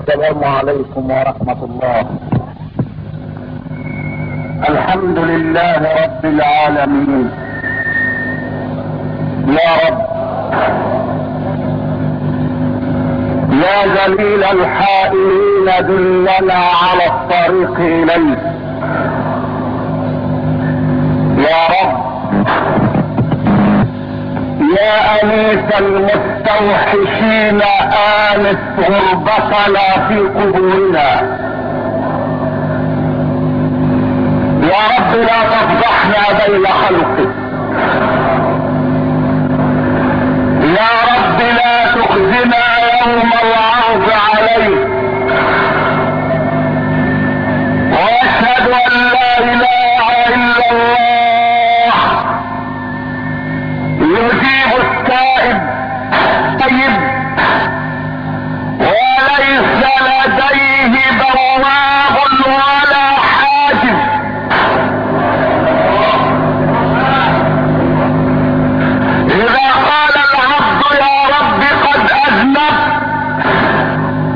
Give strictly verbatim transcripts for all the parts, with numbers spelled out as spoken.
السلام عليكم ورحمة الله. الحمد لله رب العالمين. يا رب يا ذليل الحائرين دلنا على الطريق إليك. يا رب يا أنيس المستوحشين آنس غربتنا في قبورنا. يا رب لا تفضحنا بين خلقك. يا رب لا تخزنا يوم العرض عليك. واشهد ان لا اله الا الله يجيب التائب طيب وليس لديه بواب ولا حاجز. إذا قال العبد يا رب قد أذنبت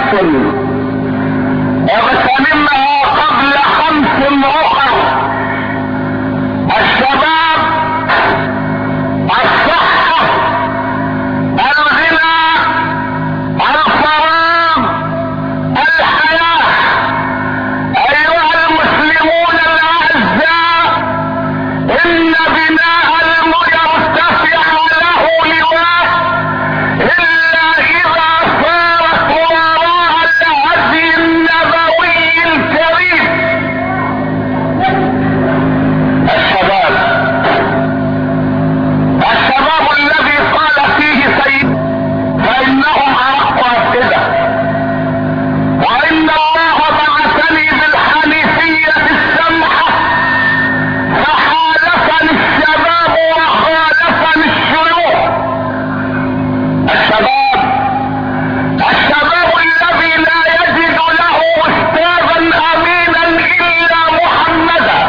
اغتنمها قبل خمس اخر: الشباب، الصحة، الغنى، الفراغ، الحياة. ايها المسلمون الاعزاء، ان بناء المرتفع له لواء الا اذا صارت وراء الهدي النبوي الكريم. الشباب، الشباب الذي قال فيه سيد فانهم ارق افئده، وان الله بعثني بالحنيفيه السمحه فحالفني الشباب وخالفني الشيوخ. الشباب، الشباب الذي لا يجد له استاذا امينا الا محمدا،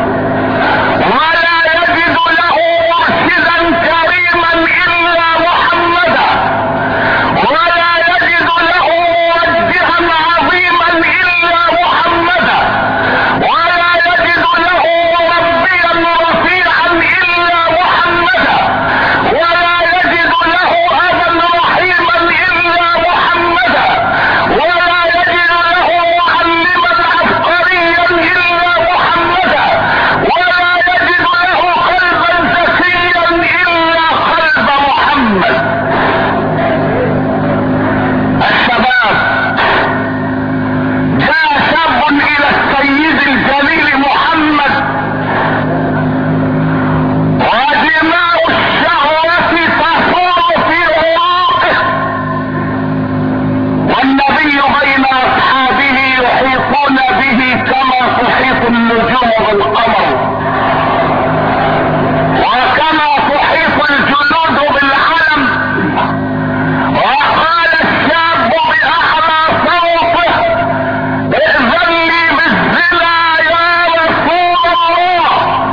ولا يجد له مرشدا كريما الا محمدا، ولا يجد له موجها عظيما الا محمدا، ولا يجد له مربيا رفيعا الا محمدا، ولا يجد له ابا رحيما الا محمدا، ولا يجد له معلما عبقريا الا محمدا، ولا يجد له قلبا زكيا الا قلب محمد. الشباب، جاء شاب الى السيد الجليل محمد ودماء الشهوة تفور في عروقه، والنبي بين اصحابه يحيطون به كما تحيط النجوم بالقمر، وكما تحيط الجنود بالعلم. وقال الشاب باعلى صوته: ائذن لي بالزنا يا رسول الله،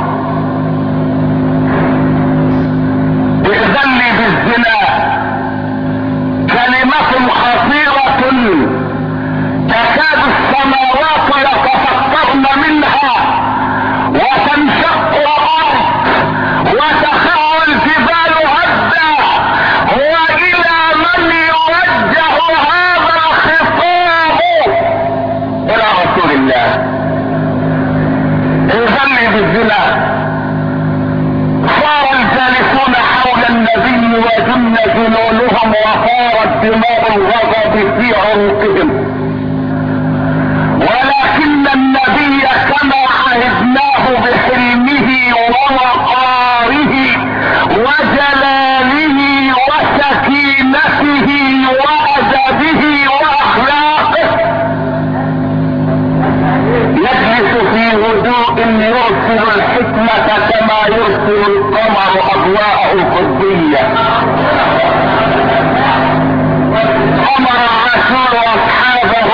ائذن لي بالزنا. كلمة خطيرة تكاد السماوات يتفطرن منها وتنشق الارض وتخر الجبال هدا. والى من يوجه هذا الخطاب؟ الى رسول الله. ائذن لي بالزنا. صار الجالسون حول النبي وجن جنونهم وصارت دماء الغضب في عروقهم، ولكن النبي كما عهدناه بحلمه ووقاره وجلاله وسكينته وادبه واخلاقه يجلس في هدوء يرسل الحكمة كما يرسل القمر اضواءه القطبية. امر عاشور اصحابه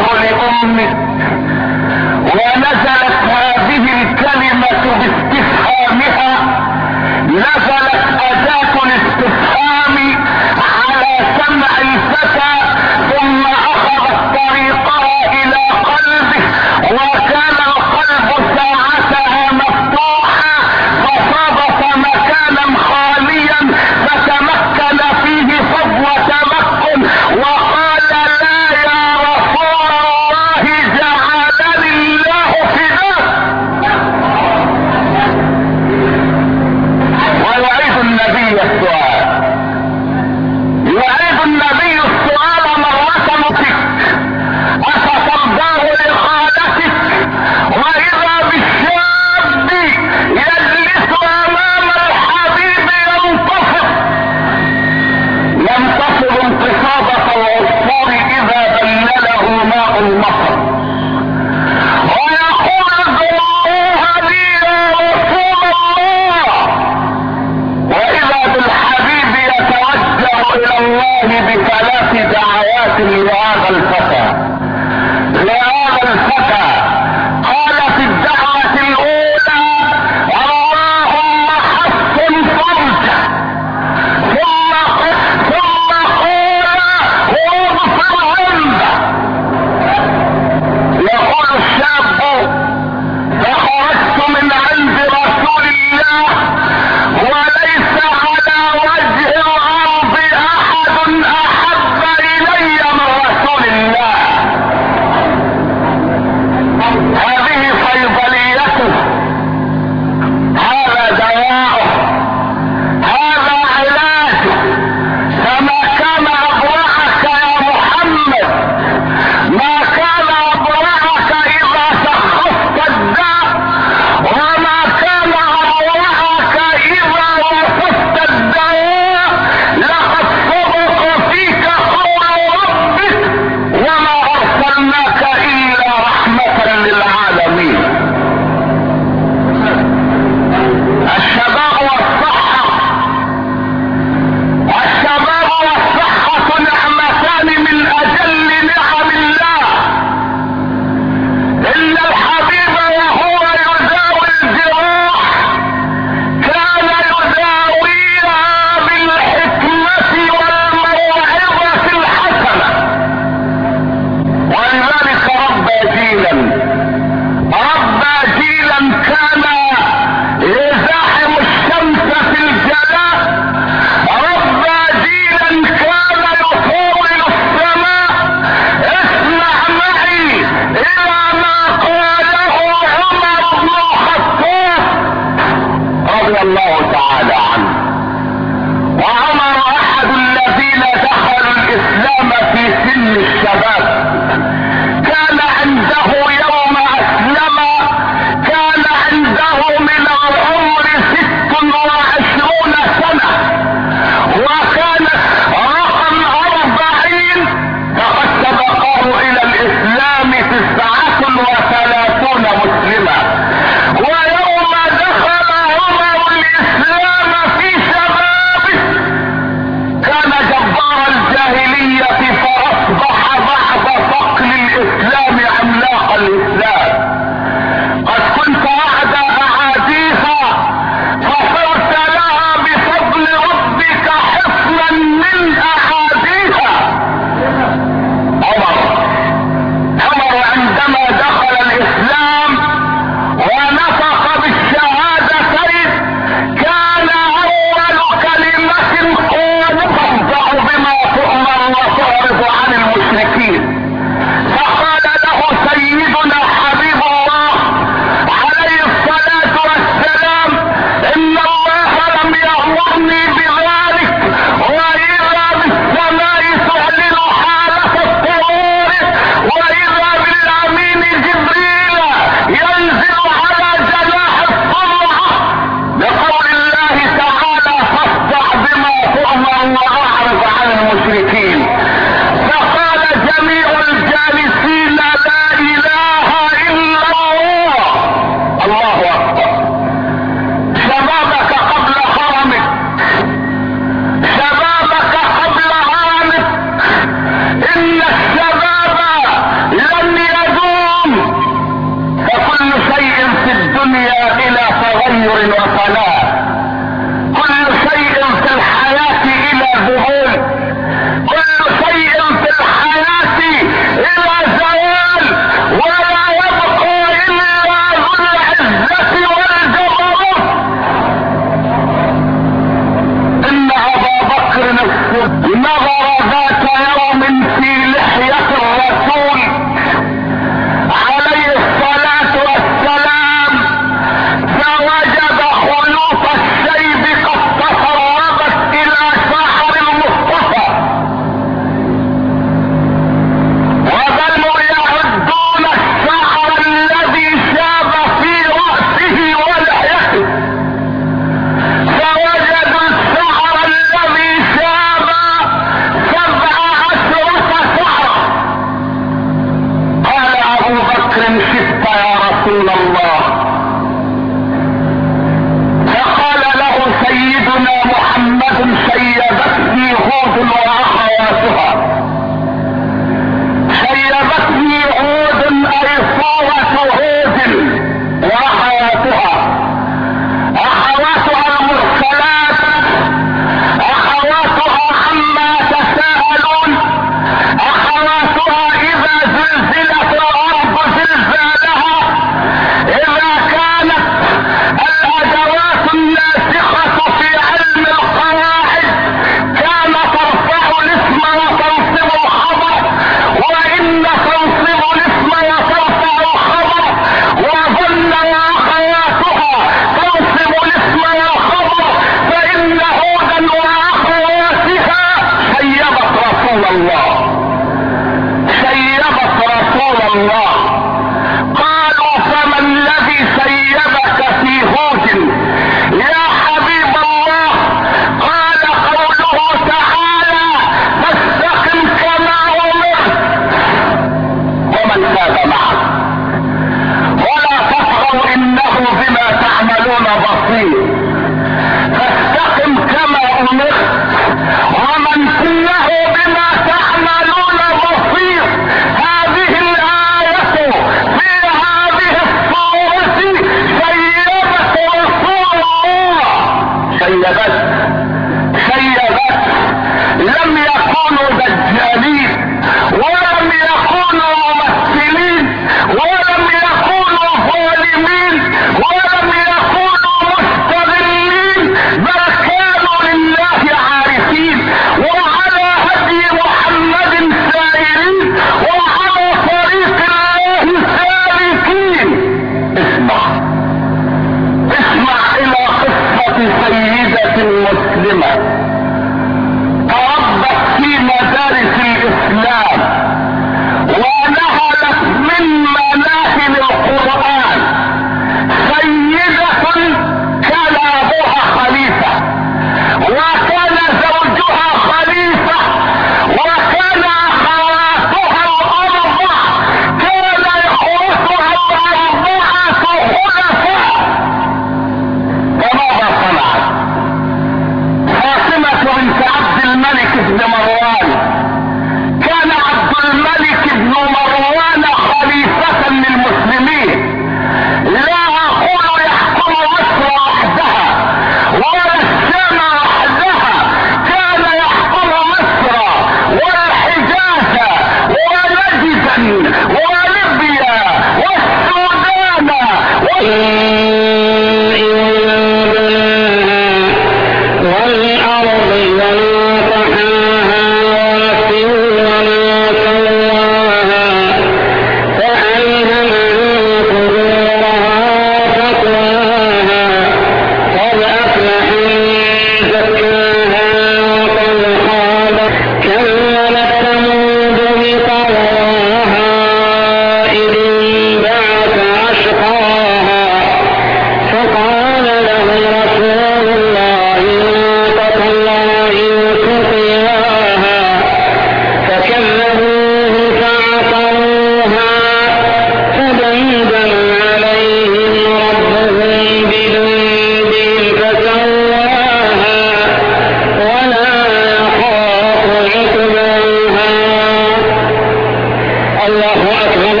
الله أكبر.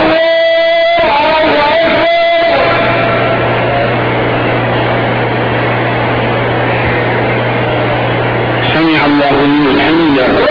سمع الله لمن حمده.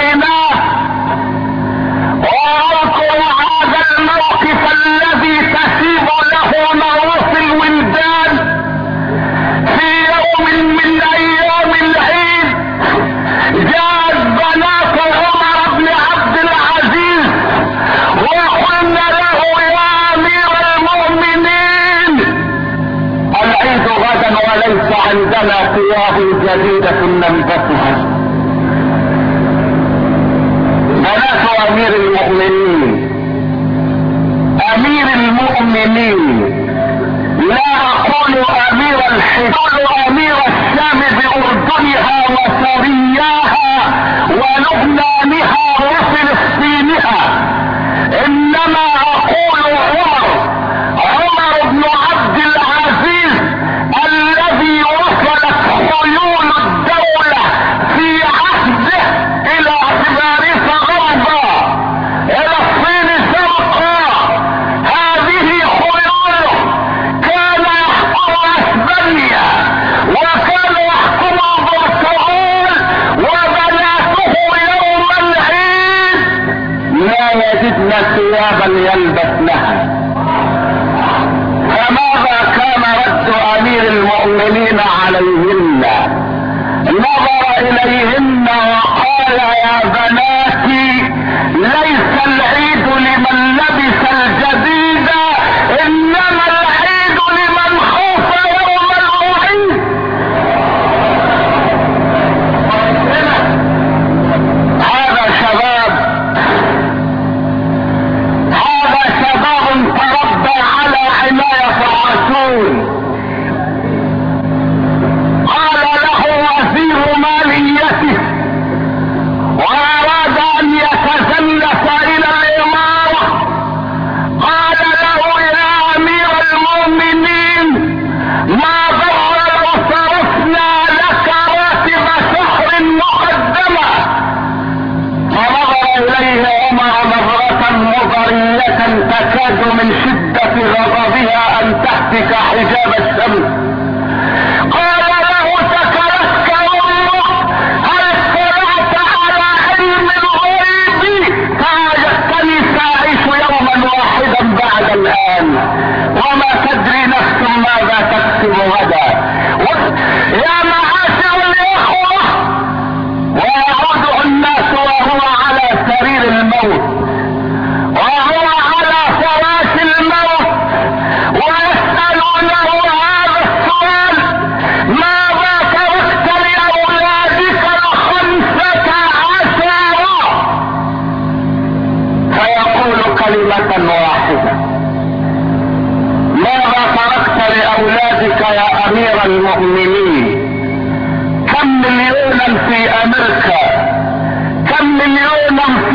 واذكر هذا الموقف الذي اخواتها بنات امير المؤمنين. امير المؤمنين لا اقول امير الحجاز، امير الشام باردنها وسورياها ولبنانها وفلسطينها، انما اقول عمر عمر بن عبد العزيز الذي وصلت خيول الدولة في عهده الى اعتباريس غربا الى الصين شرقا. هذه خيوله كان يحكم اسبانيا وكان يحكم البرتغال، وبناته يوم العيد لا يجدن ثيابا يلبسنها. فماذا كان رد امير المؤمنين عليهن؟ نظر اليهن وقال يا بناتي ليس العيد لمن لبس الجديد، انما العيد لمن خوف يوم الوعيد. هذا شباب هذا شباب تربى على عناية عاشور. قال له وزير ماليته واراد ان يتزلف الى الامارة، قال له يا امير المؤمنين ما ضر لو صرفنا لك راتب شهر مقدمة. فنظر اليه عمر نظرة مضرية تكاد من شدة غضبها ان تهتك حجاب الشمس. قال له سكرتك امك، هل اطلعت على علم الغيب؟ فوجدتني ساعيش يوما واحدا بعد الان، وما تدري نفس ماذا تكسب غدا. يا معاشر الاخوة، ويعود الناس وهو على سرير الموت وهو على فراش الموت ويسألونه هذا السؤال: ماذا تركت لأولادك الخمسة عشر؟ فيقول كلمة واحدة: ماذا تركت لأولادك يا أمير المؤمنين؟ كم مليونا في أمريكا، كم مليونا